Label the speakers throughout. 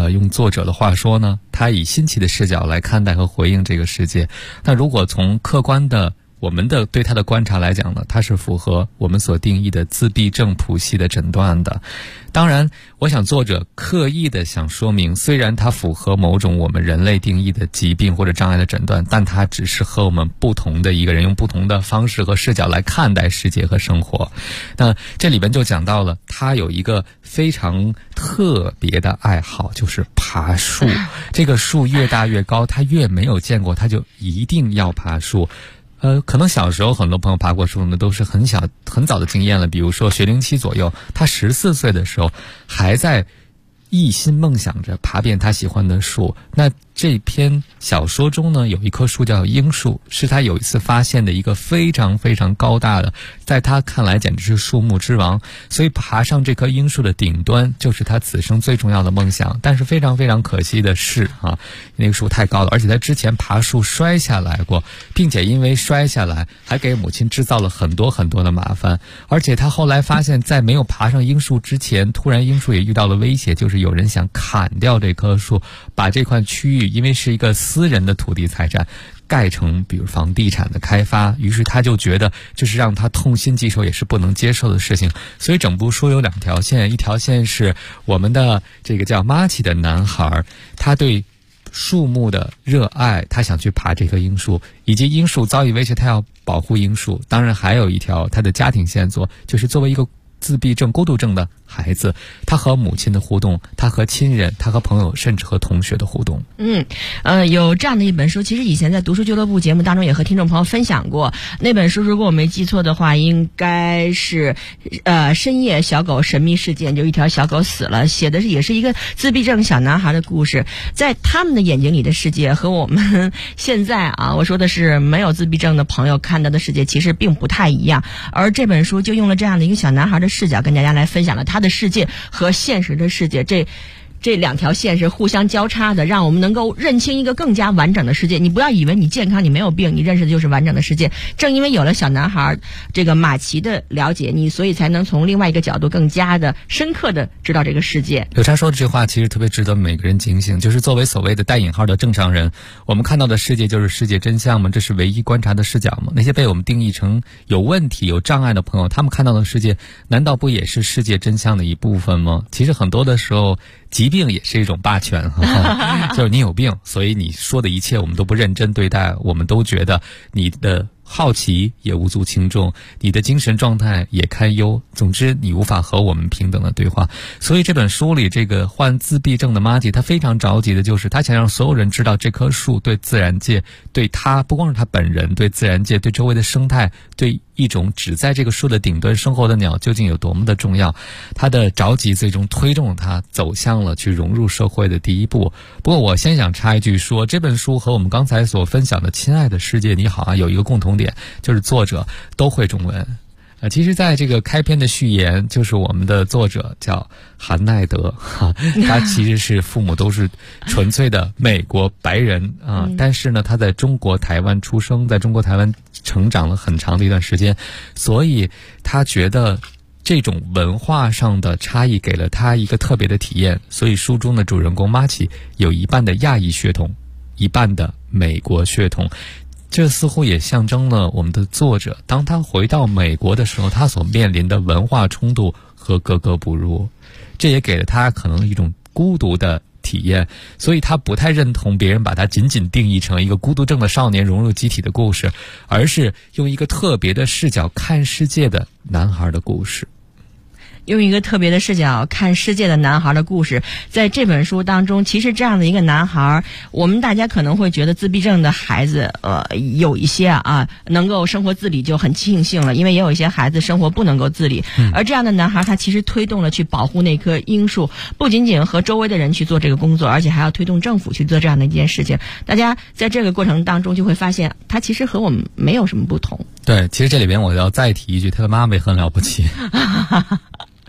Speaker 1: 用作者的话说呢，他以新奇的视角来看待和回应这个世界。那如果从客观的我们的对他的观察来讲呢，他是符合我们所定义的自闭症谱系的诊断的。当然我想作者刻意的想说明，虽然它符合某种我们人类定义的疾病或者障碍的诊断，但它只是和我们不同的一个人用不同的方式和视角来看待世界和生活。那这里边就讲到了他有一个非常特别的爱好，就是爬树。这个树越大越高，他越没有见过，他就一定要爬树。可能小时候很多朋友爬过树呢，都是很早的经验了。比如说学龄期左右，他14岁的时候还在一心梦想着爬遍他喜欢的树。那这篇小说中呢，有一棵树叫樱树，是他有一次发现的一个非常非常高大的，在他看来简直是树木之王。所以爬上这棵樱树的顶端就是他此生最重要的梦想。但是非常非常可惜的是那个树太高了，而且他之前爬树摔下来过，并且因为摔下来还给母亲制造了很多很多的麻烦。而且他后来发现，在没有爬上樱树之前，突然樱树也遇到了威胁，就是有人想砍掉这棵树，把这块区域因为是一个私人的土地财产盖成比如房地产的开发，于是他就觉得这是让他痛心疾首也是不能接受的事情。所以整部书有2条线，一条线是我们的这个叫马奇的男孩，他对树木的热爱，他想去爬这棵樱树，以及樱树遭遇威胁，他要保护樱树。当然还有一条他的家庭线索，就是作为一个自闭症、孤独症的孩子，他和母亲的互动，他和亲人，他和朋友，甚至和同学的互动。
Speaker 2: 有这样的一本书，其实以前在读书俱乐部节目当中也和听众朋友分享过。那本书如果我没记错的话，应该是深夜小狗神秘事件，就一条小狗死了，写的也是一个自闭症小男孩的故事。在他们的眼睛里的世界和我们现在我说的是没有自闭症的朋友看到的世界其实并不太一样。而这本书就用了这样的一个小男孩的视角跟大家来分享了他的世界和现实的世界，这2条线是互相交叉的，让我们能够认清一个更加完整的世界。你不要以为你健康，你没有病，你认识的就是完整的世界。正因为有了小男孩这个马奇的了解，你所以才能从另外一个角度更加的深刻的知道这个世界。
Speaker 1: 有他说的这句话其实特别值得每个人警醒，就是作为所谓的带引号的正常人，我们看到的世界就是世界真相吗？这是唯一观察的视角吗？那些被我们定义成有问题有障碍的朋友，他们看到的世界难道不也是世界真相的一部分吗？其实很多的时候疾病也是一种霸权就是你有病，所以你说的一切我们都不认真对待，我们都觉得你的好奇也无足轻重，你的精神状态也堪忧，总之你无法和我们平等的对话。所以这本书里这个患自闭症的马吉，他非常着急的就是他想让所有人知道这棵树对自然界，对他不光是他本人，对自然界，对周围的生态，对一种只在这个树的顶端生活的鸟究竟有多么的重要。他的着急最终推动他走向了去融入社会的第一步。不过我先想插一句说，这本书和我们刚才所分享的《亲爱的世界你好》有一个共同点，就是作者都会中文。其实在这个开篇的序言，就是我们的作者叫韩奈德他其实是父母都是纯粹的美国白人但是呢他在中国台湾出生，在中国台湾成长了很长的一段时间，所以他觉得这种文化上的差异给了他一个特别的体验。所以书中的主人公马奇有一半的亚裔血统，一半的美国血统，这似乎也象征了我们的作者当他回到美国的时候，他所面临的文化冲突和格格不入。这也给了他可能一种孤独的体验，所以他不太认同别人把他仅仅定义成一个孤独症的少年融入集体的故事，而是用一个特别的视角看世界的男孩的故事。
Speaker 2: 用一个特别的视角看世界的男孩的故事，在这本书当中，其实这样的一个男孩，我们大家可能会觉得自闭症的孩子有一些能够生活自理就很庆幸了，因为也有一些孩子生活不能够自理。而这样的男孩他其实推动了去保护那棵樱树，不仅仅和周围的人去做这个工作，而且还要推动政府去做这样的一件事情。大家在这个过程当中就会发现他其实和我们没有什么不同。
Speaker 1: 对，其实这里边我要再提一句，他的妈妈也很了不起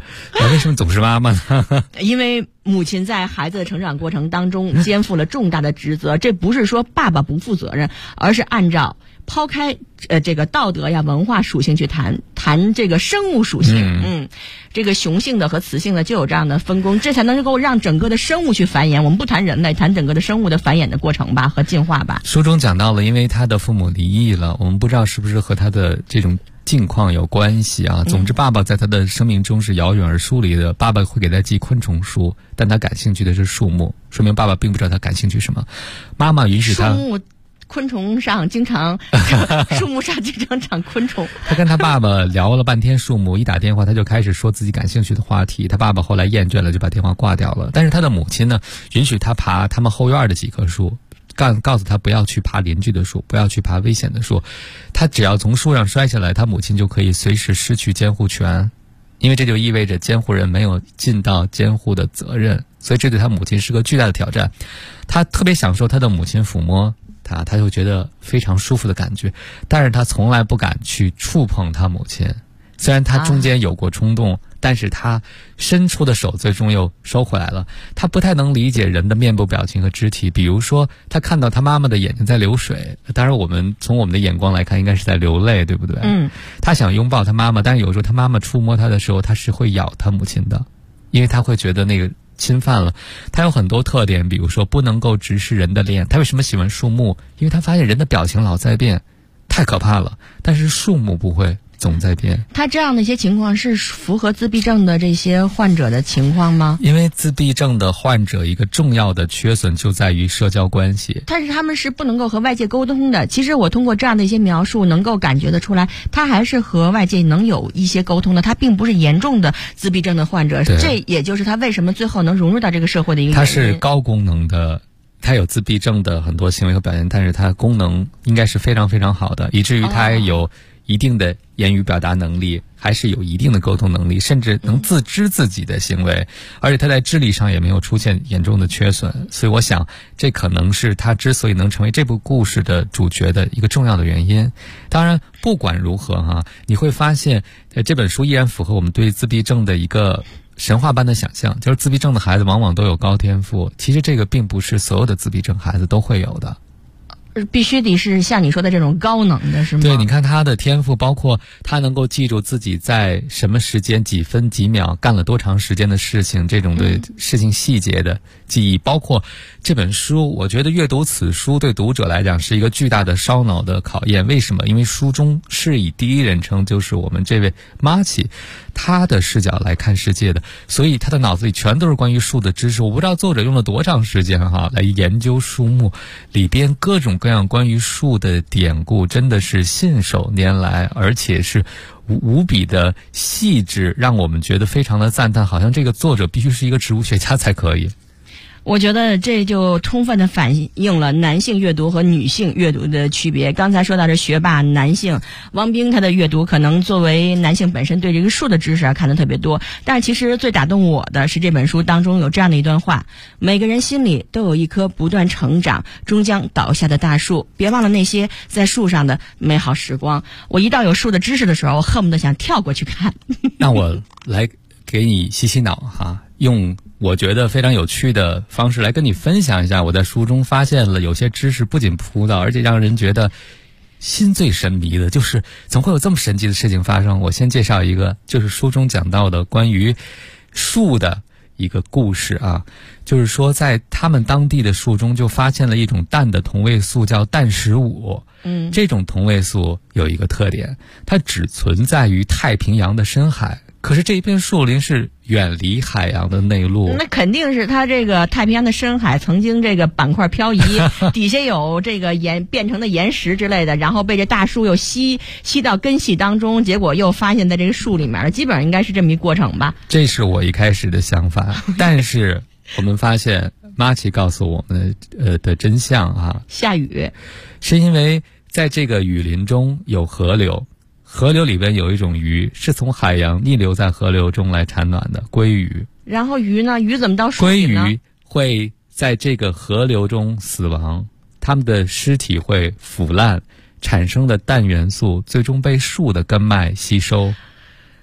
Speaker 1: 为什么总是妈妈呢？
Speaker 2: 因为母亲在孩子的成长过程当中肩负了重大的职责，这不是说爸爸不负责任，而是按照抛开这个道德呀、文化属性去谈这个生物属性。这个雄性的和雌性的就有这样的分工，这才能够让整个的生物去繁衍。我们不谈人类，谈整个的生物的繁衍的过程吧和进化吧。
Speaker 1: 书中讲到了，因为他的父母离异了，我们不知道是不是和他的这种境况有关系啊。总之，爸爸在他的生命中是遥远而疏离的。爸爸会给他寄昆虫书，但他感兴趣的是树木，说明爸爸并不知道他感兴趣什么。妈妈允许他。
Speaker 2: 昆虫上经常树木上经常长昆虫。
Speaker 1: 他跟他爸爸聊了半天树木，一打电话他就开始说自己感兴趣的话题。他爸爸后来厌倦了，就把电话挂掉了。但是他的母亲呢，允许他爬他们后院的几棵树，告诉他不要去爬邻居的树，不要去爬危险的树。他只要从树上摔下来，他母亲就可以随时失去监护权，因为这就意味着监护人没有尽到监护的责任，所以这对他母亲是个巨大的挑战。他特别享受他的母亲抚摸他就觉得非常舒服的感觉，但是他从来不敢去触碰他母亲。虽然他中间有过冲动，但是他伸出的手最终又收回来了。他不太能理解人的面部表情和肢体，比如说他看到他妈妈的眼睛在流水，当然我们从我们的眼光来看应该是在流泪，对不对？他想拥抱他妈妈，但是有时候他妈妈触摸他的时候，他是会咬他母亲的，因为他会觉得那个侵犯了。他有很多特点，比如说不能够直视人的脸。他为什么喜欢树木？因为他发现人的表情老在变，太可怕了，但是树木不会总在变。
Speaker 2: 他这样的一些情况是符合自闭症的这些患者的情况吗？
Speaker 1: 因为自闭症的患者一个重要的缺损就在于社交关系，
Speaker 2: 但是他们是不能够和外界沟通的。其实我通过这样的一些描述能够感觉得出来，他还是和外界能有一些沟通的，他并不是严重的自闭症的患者。这也就是他为什么最后能融入到这个社会的一个原因。
Speaker 1: 他是高功能的，他有自闭症的很多行为和表现，但是他功能应该是非常非常好的，以至于他有一定的言语表达能力，还是有一定的沟通能力，甚至能自知自己的行为，而且他在智力上也没有出现严重的缺损。所以我想这可能是他之所以能成为这部故事的主角的一个重要的原因。当然不管如何你会发现这本书依然符合我们对自闭症的一个神话般的想象，就是自闭症的孩子往往都有高天赋。其实这个并不是所有的自闭症孩子都会有的，
Speaker 2: 必须得是像你说的这种高能的，是吗？
Speaker 1: 对，你看他的天赋，包括他能够记住自己在什么时间几分几秒干了多长时间的事情，这种对事情细节的记忆，包括这本书，我觉得阅读此书对读者来讲是一个巨大的烧脑的考验。为什么？因为书中是以第一人称，就是我们这位玛奇他的视角来看世界的，所以他的脑子里全都是关于树的知识。我不知道作者用了多长时间来研究树木里边各种各样关于树的典故，真的是信手拈来，而且是无比的细致，让我们觉得非常的赞叹，好像这个作者必须是一个植物学家才可以。
Speaker 2: 我觉得这就充分的反映了男性阅读和女性阅读的区别。刚才说到这学霸男性王冰，他的阅读可能作为男性本身对这个树的知识看得特别多，但是其实最打动我的是这本书当中有这样的一段话：每个人心里都有一棵不断成长终将倒下的大树，别忘了那些在树上的美好时光。我一到有树的知识的时候，我恨不得想跳过去看。
Speaker 1: 那我来给你洗洗脑用我觉得非常有趣的方式来跟你分享一下，我在书中发现了有些知识不仅朴道，而且让人觉得心最神迷的，就是怎么会有这么神奇的事情发生。我先介绍一个，就是书中讲到的关于树的一个故事就是说在他们当地的树中就发现了一种氮的同位素，叫氮15。这种同位素有一个特点，它只存在于太平洋的深海，可是这一片树林是远离海洋的内陆。
Speaker 2: 那肯定是它这个太平洋的深海曾经这个板块漂移底下有这个变成的岩石之类的，然后被这大树又吸到根系当中，结果又发现在这个树里面了，基本上应该是这么一过程吧。
Speaker 1: 这是我一开始的想法但是我们发现玛奇告诉我们的真相
Speaker 2: 下雨
Speaker 1: 是因为在这个雨林中有河流，河流里边有一种鱼是从海洋逆流在河流中来产卵的鲑鱼。
Speaker 2: 然后鱼呢？鱼怎么到树里呢？
Speaker 1: 鲑鱼会在这个河流中死亡，它们的尸体会腐烂，产生的氮元素最终被树的根脉吸收。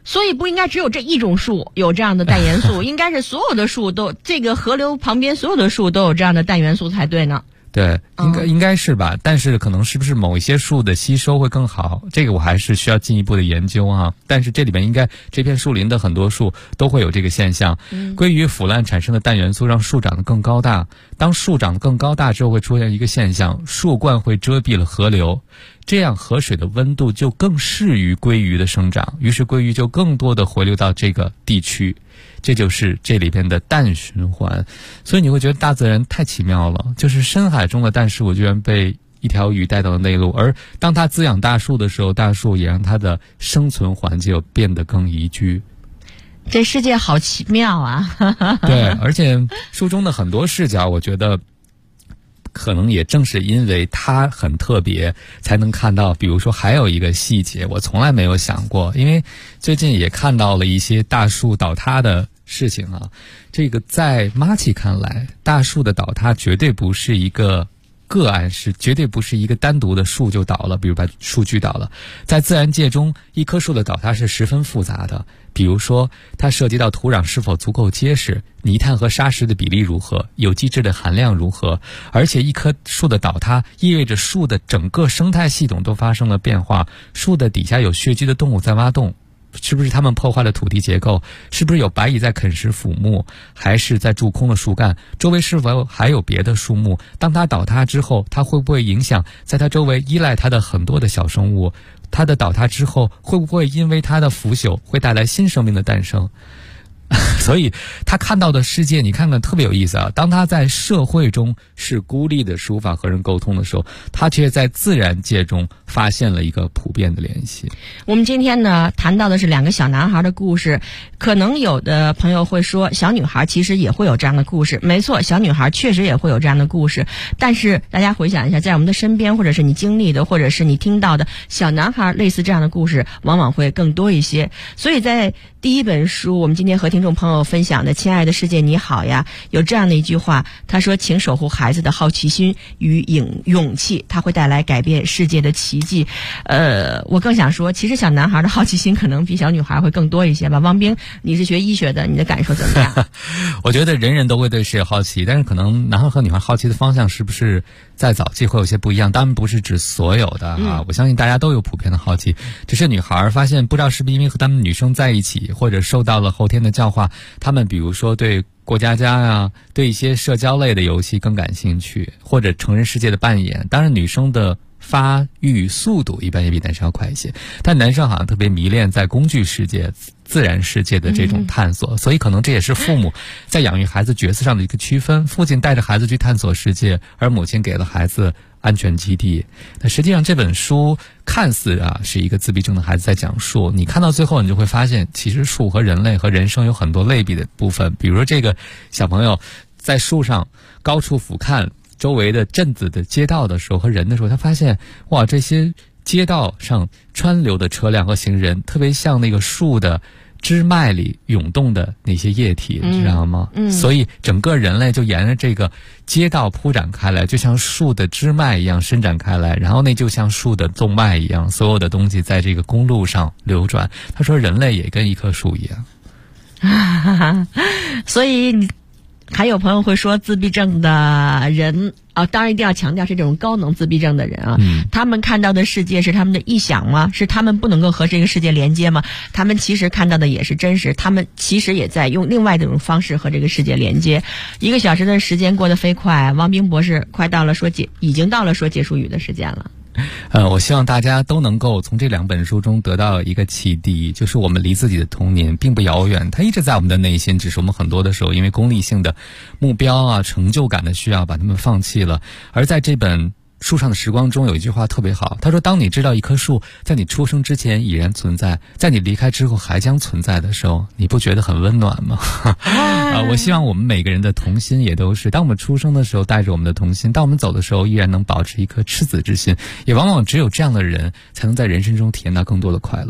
Speaker 2: 所以不应该只有这一种树有这样的氮元素，应该是所有的树都，这个河流旁边所有的树都有这样的氮元素才对呢。
Speaker 1: 对，应该是吧，但是可能是不是某一些树的吸收会更好，这个我还是需要进一步的研究啊。但是这里面应该这片树林的很多树都会有这个现象，归于腐烂产生的氮元素让树长得更高大，当树长得更高大之后会出现一个现象，树冠会遮蔽了河流，这样河水的温度就更适于鲑鱼的生长，于是鲑鱼就更多的回流到这个地区，这就是这里边的氮循环。所以你会觉得大自然太奇妙了，就是深海中的氮食物居然被一条鱼带到了内陆，而当它滋养大树的时候，大树也让它的生存环境变得更宜居。
Speaker 2: 这世界好奇妙啊！
Speaker 1: 对，而且书中的很多视角，我觉得可能也正是因为它很特别，才能看到。比如说还有一个细节我从来没有想过，因为最近也看到了一些大树倒塌的事情啊。这个在马奇看来，大树的倒塌绝对不是一个个案，是绝对不是一个单独的树就倒了，比如把树锯倒了。在自然界中，一棵树的倒塌是十分复杂的，比如说它涉及到土壤是否足够结实，泥炭和砂石的比例如何，有机质的含量如何，而且一棵树的倒塌意味着树的整个生态系统都发生了变化，树的底下有穴居的动物在挖洞，是不是它们破坏了土地结构？是不是有白蚁在啃食腐木？还是在蛀空了树干？周围是否还有别的树木？当它倒塌之后，它会不会影响在它周围依赖它的很多的小生物？它的倒塌之后，会不会因为它的腐朽会带来新生命的诞生？所以他看到的世界，你看看特别有意思啊。当他在社会中是孤立的，无法和人沟通的时候，他却在自然界中发现了一个普遍的联系。
Speaker 2: 我们今天呢谈到的是两个小男孩的故事，可能有的朋友会说，小女孩其实也会有这样的故事。没错，小女孩确实也会有这样的故事，但是大家回想一下，在我们的身边，或者是你经历的，或者是你听到的小男孩类似这样的故事，往往会更多一些。所以在第一本书，我们今天和听众朋友分享的《亲爱的世界你好呀》，有这样的一句话，他说：请守护孩子的好奇心与勇气，它会带来改变世界的奇迹。我更想说，其实小男孩的好奇心可能比小女孩会更多一些吧。王兵，你是学医学的，你的感受怎么样？
Speaker 1: 我觉得人人都会对事业好奇，但是可能男孩和女孩好奇的方向是不是在早期会有些不一样？当然不是指所有的啊，我相信大家都有普遍的好奇，只是女孩发现，不知道是不是因为和他们女生在一起，或者受到了后天的教化，他们比如说对过家家呀，对一些社交类的游戏更感兴趣，或者成人世界的扮演。当然女生的发育速度一般也比男生要快一些，但男生好像特别迷恋在工具世界、自然世界的这种探索，所以可能这也是父母在养育孩子角色上的一个区分。父亲带着孩子去探索世界，而母亲给了孩子安全基地。那实际上这本书看似是一个自闭症的孩子在讲述，你看到最后你就会发现，其实树和人类和人生有很多类比的部分。比如说这个小朋友在树上高处俯瞰周围的镇子的街道的时候和人的时候，他发现哇，这些街道上川流的车辆和行人特别像那个树的枝脉里涌动的那些液体，你知道吗？所以整个人类就沿着这个街道铺展开来，就像树的枝脉一样伸展开来，然后那就像树的纵脉一样，所有的东西在这个公路上流转。他说人类也跟一棵树一样。
Speaker 2: 所以还有朋友会说，自闭症的人当然一定要强调是这种高能自闭症的人啊，他们看到的世界是他们的臆想吗？是他们不能够和这个世界连接吗？他们其实看到的也是真实，他们其实也在用另外一种方式和这个世界连接。1个小时的时间过得飞快，王兵博士快到了已经到了说结束语的时间了。
Speaker 1: 我希望大家都能够从这2本书中得到一个启迪，就是我们离自己的童年并不遥远，它一直在我们的内心，只是我们很多的时候因为功利性的目标成就感的需要把它们放弃了。而在这本树上的时光中有一句话特别好，他说，当你知道一棵树在你出生之前已然存在，在你离开之后还将存在的时候，你不觉得很温暖吗？我希望我们每个人的童心也都是，当我们出生的时候带着我们的童心，当我们走的时候依然能保持一颗赤子之心，也往往只有这样的人才能在人生中体验到更多的快乐。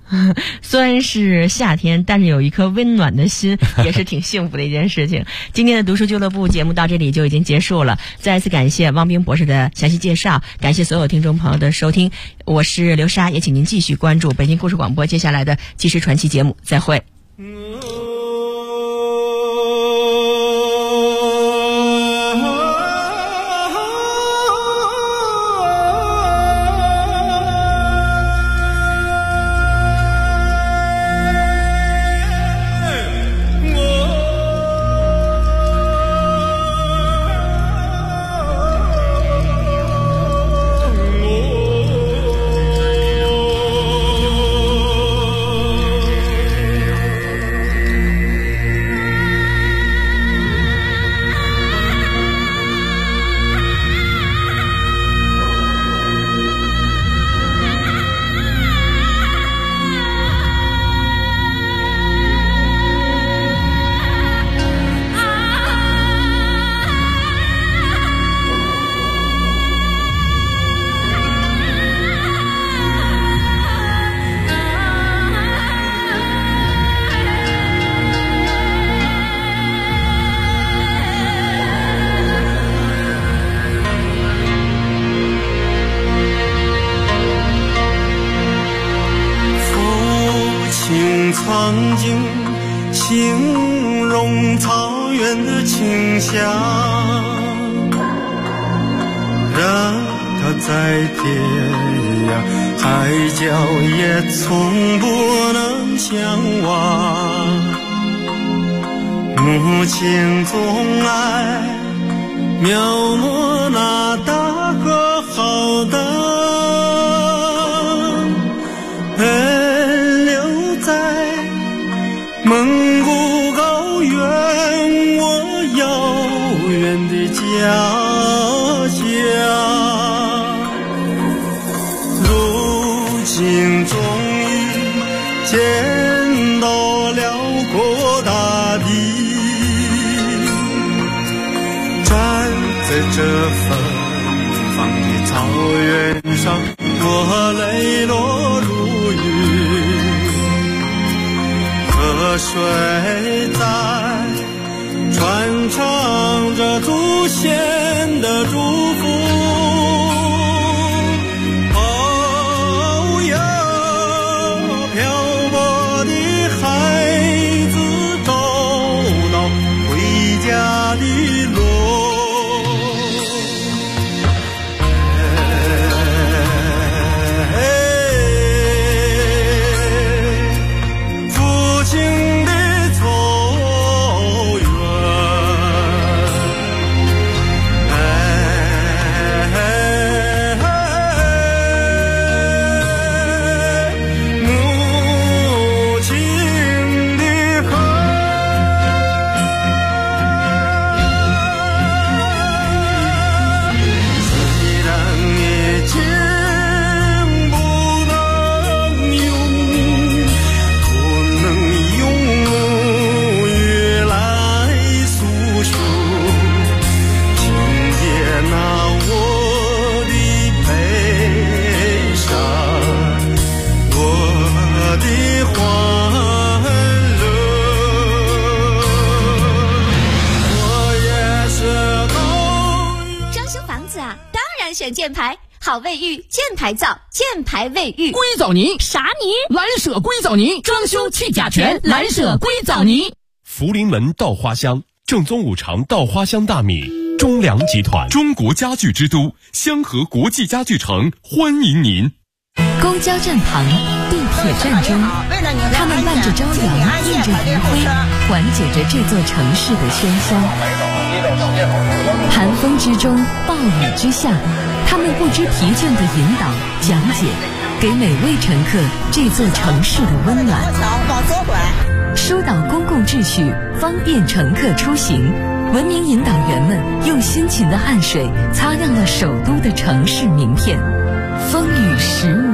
Speaker 2: 虽然是夏天，但是有一颗温暖的心也是挺幸福的一件事情。今天的读书俱乐部节目到这里就已经结束了，再一次感谢汪冰博士的详细介绍，感谢所有听众朋友的收听，我是刘莎，也请您继续关注北京故事广播接下来的纪实传奇节目，再会。
Speaker 3: 曾经形容草原的清香，让它在天涯海角也从不能相忘。母亲总爱描摹那大河浩荡，奔流在蒙古高原，我遥远的家乡。如今终于见到辽阔大地，站在这芬芳的草原上，我泪落如雨。河水在传唱着祖先的祝福，哦哟，漂泊的孩子找到回家的路。
Speaker 4: 选箭牌，好卫浴，箭牌皂，箭牌卫浴。
Speaker 5: 硅藻泥
Speaker 4: 啥泥？
Speaker 5: 蓝舍硅藻泥，装修去甲醛，蓝舍硅藻泥。
Speaker 6: 福临门稻花香，正宗五常稻花香大米。中粮集团，中国家具之都，香河国际家具城欢迎您。
Speaker 7: 公交站旁，地铁站中，他们伴着朝阳，映着余晖，缓解着这座城市的喧嚣。寒风之中，暴雨之下，他们不知疲倦地引导、讲解，给每位乘客这座城市的温暖。疏导公共秩序，方便乘客出行。文明引导员们用辛勤的汗水擦亮了首都的城市名片。风雨10年。